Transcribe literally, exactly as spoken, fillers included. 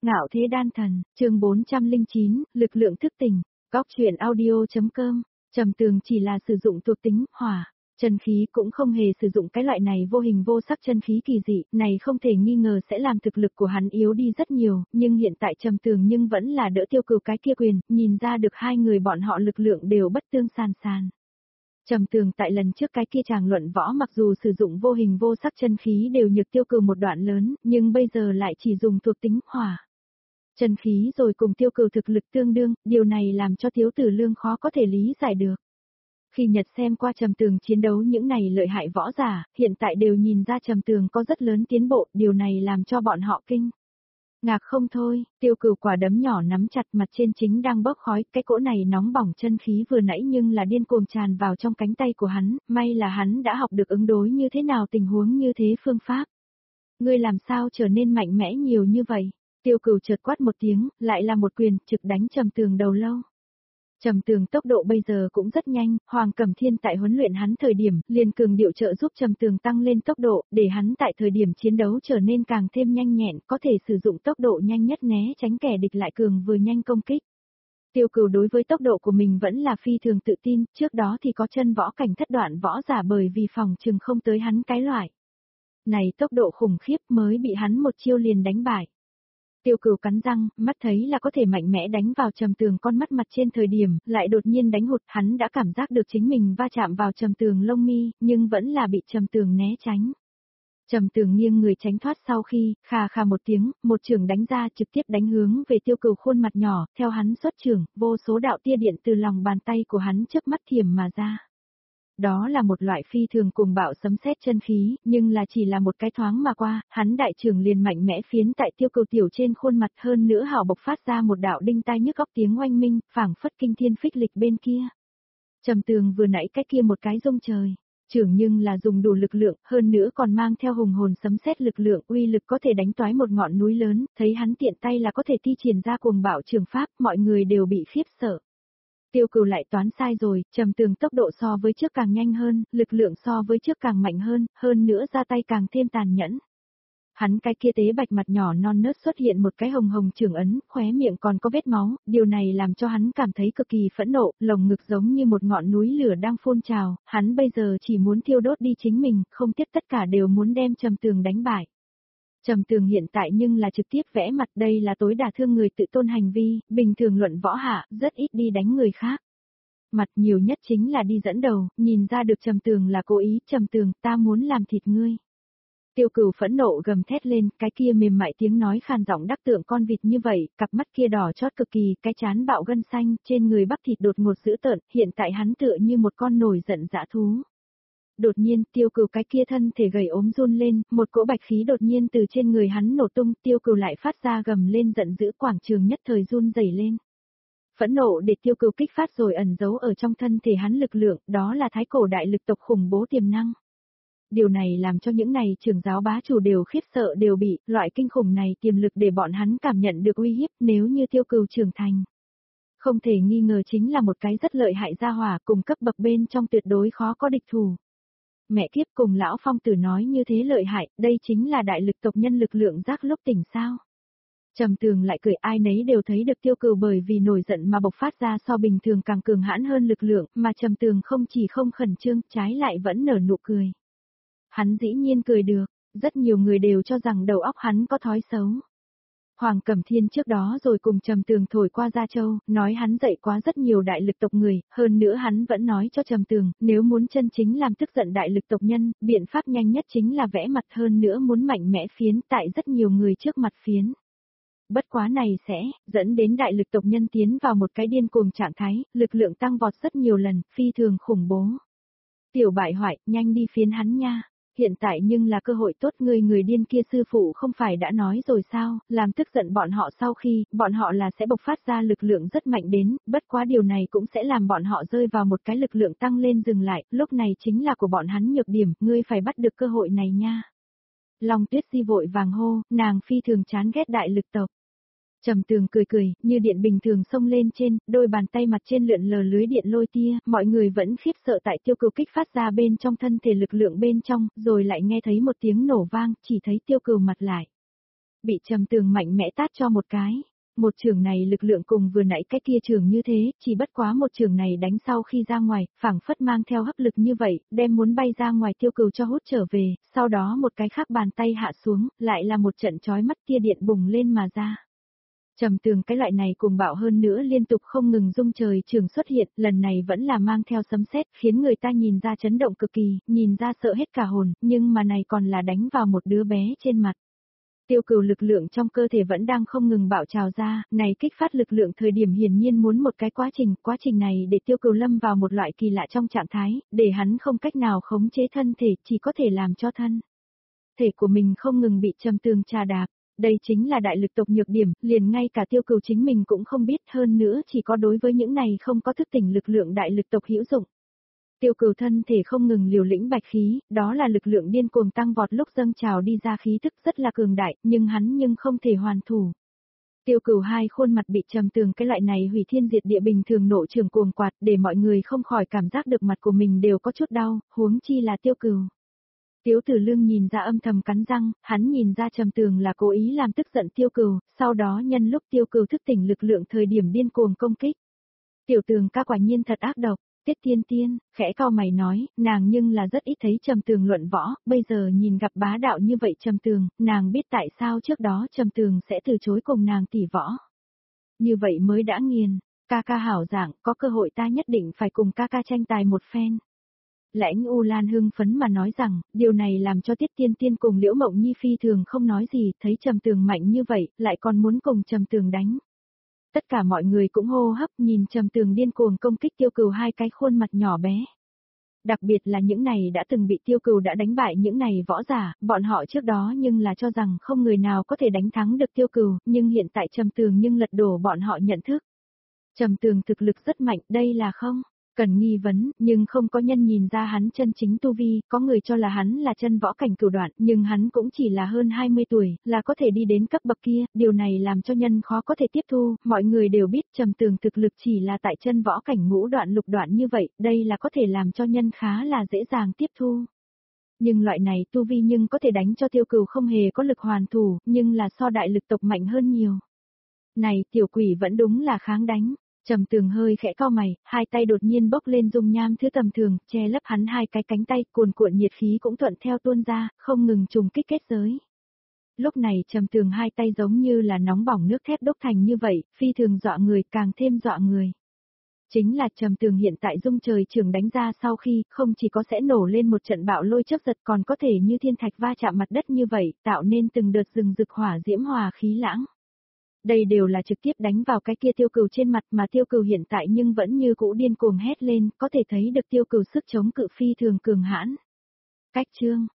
Ngạo thế đan thần, chương bốn trăm lẻ chín, lực lượng thức tỉnh, góc truyện audio.com, Trầm Tường chỉ là sử dụng thuộc tính, hỏa, chân khí cũng không hề sử dụng cái loại này vô hình vô sắc chân khí kỳ dị, này không thể nghi ngờ sẽ làm thực lực của hắn yếu đi rất nhiều, nhưng hiện tại Trầm Tường nhưng vẫn là đỡ Tiêu Cửu cái kia quyền, nhìn ra được hai người bọn họ lực lượng đều bất tương san san. Trầm Tường tại lần trước cái kia chàng luận võ mặc dù sử dụng vô hình vô sắc chân khí đều nhược Tiêu Cửu một đoạn lớn, nhưng bây giờ lại chỉ dùng thuộc tính hỏa. Chân khí rồi cùng Tiêu Cửu thực lực tương đương, điều này làm cho Tiếu Tử Lương khó có thể lý giải được. Khi Nhật xem qua Trầm Tường chiến đấu những này lợi hại võ giả, hiện tại đều nhìn ra Trầm Tường có rất lớn tiến bộ, điều này làm cho bọn họ kinh ngạc không thôi. Tiêu Cửu quả đấm nhỏ nắm chặt, mặt trên chính đang bốc khói, cái cỗ này nóng bỏng chân khí vừa nãy nhưng là điên cuồng tràn vào trong cánh tay của hắn, may là hắn đã học được ứng đối như thế nào tình huống như thế phương pháp. Ngươi làm sao trở nên mạnh mẽ nhiều như vậy? Tiêu Cửu chợt quát một tiếng, lại là một quyền, trực đánh Trầm Tường đầu lâu. Trầm Tường tốc độ bây giờ cũng rất nhanh, Hoàng Cẩm Thiên tại huấn luyện hắn thời điểm, liền cường điệu trợ giúp Trầm Tường tăng lên tốc độ, để hắn tại thời điểm chiến đấu trở nên càng thêm nhanh nhẹn, có thể sử dụng tốc độ nhanh nhất né tránh kẻ địch lại cường vừa nhanh công kích. Tiêu Cửu đối với tốc độ của mình vẫn là phi thường tự tin, trước đó thì có chân võ cảnh thất đoạn võ giả bởi vì phòng chừng không tới hắn cái loại này tốc độ khủng khiếp mới bị hắn một chiêu liền đánh bại. Tiêu Cửu cắn răng, mắt thấy là có thể mạnh mẽ đánh vào Trầm Tường con mắt mặt trên thời điểm, lại đột nhiên đánh hụt, hắn đã cảm giác được chính mình va chạm vào Trầm Tường lông mi, nhưng vẫn là bị Trầm Tường né tránh. Trầm Tường nghiêng người tránh thoát sau khi, khà khà một tiếng, một chưởng đánh ra trực tiếp đánh hướng về Tiêu Cửu khuôn mặt nhỏ, theo hắn xuất chưởng, vô số đạo tia điện từ lòng bàn tay của hắn trước mắt thiểm mà ra. Đó là một loại phi thường cuồng bạo sấm sét chân khí, nhưng là chỉ là một cái thoáng mà qua, hắn đại trưởng liền mạnh mẽ phiến tại Tiêu Cửu tiểu trên khuôn mặt, hơn nữa hào bộc phát ra một đạo đinh tai nhức óc tiếng oanh minh, phảng phất kinh thiên phích lịch bên kia. Trầm Tường vừa nãy cái kia một cái rung trời, trưởng nhưng là dùng đủ lực lượng, hơn nữa còn mang theo hùng hồn sấm sét lực lượng, uy lực có thể đánh toái một ngọn núi lớn, thấy hắn tiện tay là có thể thi triển ra cuồng bạo trường pháp, mọi người đều bị khiếp sợ. Tiêu Cửu lại toán sai rồi, Trầm Tường tốc độ so với trước càng nhanh hơn, lực lượng so với trước càng mạnh hơn, hơn nữa ra tay càng thêm tàn nhẫn. Hắn cái kia tế bạch mặt nhỏ non nớt xuất hiện một cái hồng hồng trưởng ấn, khóe miệng còn có vết máu, điều này làm cho hắn cảm thấy cực kỳ phẫn nộ, lồng ngực giống như một ngọn núi lửa đang phun trào, hắn bây giờ chỉ muốn thiêu đốt đi chính mình, không tiếc tất cả đều muốn đem Trầm Tường đánh bại. Trầm Tường hiện tại nhưng là trực tiếp vẽ mặt, đây là tối đả thương người tự tôn hành vi, bình thường luận võ hạ, rất ít đi đánh người khác. Mặt nhiều nhất chính là đi dẫn đầu, nhìn ra được Trầm Tường là cố ý, Trầm Tường, ta muốn làm thịt ngươi. Tiêu Cửu phẫn nộ gầm thét lên, cái kia mềm mại tiếng nói khàn giọng đắc tượng con vịt như vậy, cặp mắt kia đỏ chót cực kỳ, cái trán bạo gân xanh, trên người bắp thịt đột ngột dữ tợn, hiện tại hắn tựa như một con nổi giận dã thú. Đột nhiên, Tiêu Cửu cái kia thân thể gầy ốm run lên, một cỗ bạch khí đột nhiên từ trên người hắn nổ tung, Tiêu Cửu lại phát ra gầm lên giận dữ, quảng trường nhất thời run rẩy lên. Phẫn nộ để Tiêu Cửu kích phát rồi ẩn giấu ở trong thân thể hắn lực lượng, đó là thái cổ đại lực tộc khủng bố tiềm năng. Điều này làm cho những này trưởng giáo bá chủ đều khiếp sợ, đều bị, loại kinh khủng này tiềm lực để bọn hắn cảm nhận được uy hiếp, nếu như Tiêu Cửu trưởng thành. Không thể nghi ngờ chính là một cái rất lợi hại gia hỏa, cùng cấp bậc bên trong tuyệt đối khó có địch thủ. Mẹ kiếp, cùng lão Phong Tử nói như thế lợi hại, đây chính là đại lực tộc nhân lực lượng giác lúc tỉnh sao. Trầm Tường lại cười, ai nấy đều thấy được Tiêu Cửu bởi vì nổi giận mà bộc phát ra so bình thường càng cường hãn hơn lực lượng, mà Trầm Tường không chỉ không khẩn trương, trái lại vẫn nở nụ cười. Hắn dĩ nhiên cười được, rất nhiều người đều cho rằng đầu óc hắn có thói xấu. Hoàng Cẩm Thiên trước đó rồi cùng Trầm Tường thổi qua Gia Châu, nói hắn dạy quá rất nhiều đại lực tộc người, hơn nữa hắn vẫn nói cho Trầm Tường, nếu muốn chân chính làm tức giận đại lực tộc nhân, biện pháp nhanh nhất chính là vẽ mặt, hơn nữa muốn mạnh mẽ phiến tại rất nhiều người trước mặt phiến. Bất quá này sẽ dẫn đến đại lực tộc nhân tiến vào một cái điên cuồng trạng thái, lực lượng tăng vọt rất nhiều lần, phi thường khủng bố. Tiểu bại hoại, nhanh đi phiến hắn nha. Hiện tại nhưng là cơ hội tốt, người người điên kia sư phụ không phải đã nói rồi sao, làm tức giận bọn họ sau khi, bọn họ là sẽ bộc phát ra lực lượng rất mạnh đến, bất quá điều này cũng sẽ làm bọn họ rơi vào một cái lực lượng tăng lên dừng lại, lúc này chính là của bọn hắn nhược điểm, ngươi phải bắt được cơ hội này nha. Long Tuyết Di vội vàng hô, nàng phi thường chán ghét đại lực tộc. Trầm Tường cười cười, như điện bình thường xông lên trên, đôi bàn tay mặt trên lượn lờ lưới điện lôi tia, mọi người vẫn khiếp sợ tại Tiêu Cửu kích phát ra bên trong thân thể lực lượng bên trong, rồi lại nghe thấy một tiếng nổ vang, chỉ thấy Tiêu Cửu mặt lại bị Trầm Tường mạnh mẽ tát cho một cái. Một trường này lực lượng cùng vừa nãy cái kia trường như thế, chỉ bất quá một trường này đánh sau khi ra ngoài, phảng phất mang theo hấp lực như vậy, đem muốn bay ra ngoài Tiêu Cừu cho hút trở về, sau đó một cái khác bàn tay hạ xuống, lại là một trận chói mắt tia điện bùng lên mà ra. Trầm Tường cái loại này cùng bạo hơn nữa liên tục không ngừng rung trời trường xuất hiện, lần này vẫn là mang theo sấm sét, khiến người ta nhìn ra chấn động cực kỳ, nhìn ra sợ hết cả hồn, nhưng mà này còn là đánh vào một đứa bé trên mặt. Tiêu Cừu lực lượng trong cơ thể vẫn đang không ngừng bạo trào ra, này kích phát lực lượng thời điểm hiển nhiên muốn một cái quá trình, quá trình này để Tiêu Cừu lâm vào một loại kỳ lạ trong trạng thái, để hắn không cách nào khống chế thân thể, chỉ có thể làm cho thân thể của mình không ngừng bị Trầm Tường trà đạp. Đây chính là đại lực tộc nhược điểm, liền ngay cả Tiêu Cừu chính mình cũng không biết, hơn nữa chỉ có đối với những này không có thức tỉnh lực lượng đại lực tộc hữu dụng. Tiêu Cừu thân thể không ngừng liều lĩnh bạch khí, đó là lực lượng điên cuồng tăng vọt lúc dâng trào đi ra khí tức rất là cường đại, nhưng hắn nhưng không thể hoàn thủ. Tiêu Cừu hai khuôn mặt bị Trầm Tường cái loại này hủy thiên diệt địa bình thường nộ trường cuồng quạt, để mọi người không khỏi cảm giác được mặt của mình đều có chút đau, huống chi là Tiêu Cừu. Tiếu Tử Lương nhìn ra âm thầm cắn răng, hắn nhìn ra Trầm Tường là cố ý làm tức giận Tiêu Cừu, sau đó nhân lúc Tiêu Cừu thức tỉnh lực lượng thời điểm điên cuồng công kích. Tiểu Tường ca quả nhiên thật ác độc. Tiết Tiên Tiên, khẽ cau mày nói, nàng nhưng là rất ít thấy Trầm Tường luận võ, bây giờ nhìn gặp bá đạo như vậy Trầm Tường, nàng biết tại sao trước đó Trầm Tường sẽ từ chối cùng nàng tỉ võ. Như vậy mới đã nghiền, ca ca hảo dạng, có cơ hội ta nhất định phải cùng ca ca tranh tài một phen. Lãnh U Lan hưng phấn mà nói rằng, điều này làm cho Tiết Tiên Tiên cùng Liễu Mộng Nhi phi thường không nói gì, thấy Trầm Tường mạnh như vậy, lại còn muốn cùng Trầm Tường đánh. Tất cả mọi người cũng hô hấp nhìn Trầm Tường điên cuồng công kích Tiêu Cừu hai cái khuôn mặt nhỏ bé. Đặc biệt là những này đã từng bị Tiêu Cừu đã đánh bại những này võ giả, bọn họ trước đó nhưng là cho rằng không người nào có thể đánh thắng được Tiêu Cừu, nhưng hiện tại Trầm Tường nhưng lật đổ bọn họ nhận thức. Trầm Tường thực lực rất mạnh, đây là không cần nghi vấn, nhưng không có nhân nhìn ra hắn chân chính tu vi, có người cho là hắn là chân võ cảnh cửu đoạn, nhưng hắn cũng chỉ là hơn hai mươi tuổi, là có thể đi đến cấp bậc kia, điều này làm cho nhân khó có thể tiếp thu, mọi người đều biết Trầm Tường thực lực chỉ là tại chân võ cảnh ngũ đoạn lục đoạn như vậy, đây là có thể làm cho nhân khá là dễ dàng tiếp thu. Nhưng loại này tu vi nhưng có thể đánh cho Tiêu Cừu không hề có lực hoàn thủ, nhưng là so đại lực tộc mạnh hơn nhiều. Này, tiểu quỷ vẫn đúng là kháng đánh. Trầm Tường hơi khẽ cau mày, hai tay đột nhiên bốc lên dung nham thứ tầm thường, che lấp hắn hai cái cánh tay, cuồn cuộn nhiệt khí cũng thuận theo tuôn ra, không ngừng trùng kích kết giới. Lúc này Trầm Tường hai tay giống như là nóng bỏng nước thép đúc thành như vậy, phi thường dọa người, càng thêm dọa người. Chính là Trầm Tường hiện tại dung trời trường đánh ra sau khi, không chỉ có sẽ nổ lên một trận bạo lôi chớp giật còn có thể như thiên thạch va chạm mặt đất như vậy, tạo nên từng đợt rừng rực hỏa diễm hòa khí lãng. Đây đều là trực tiếp đánh vào cái kia Tiêu Cừu trên mặt mà Tiêu Cừu hiện tại nhưng vẫn như cũ điên cuồng hét lên, có thể thấy được Tiêu Cừu sức chống cự phi thường cường hãn. Cách chương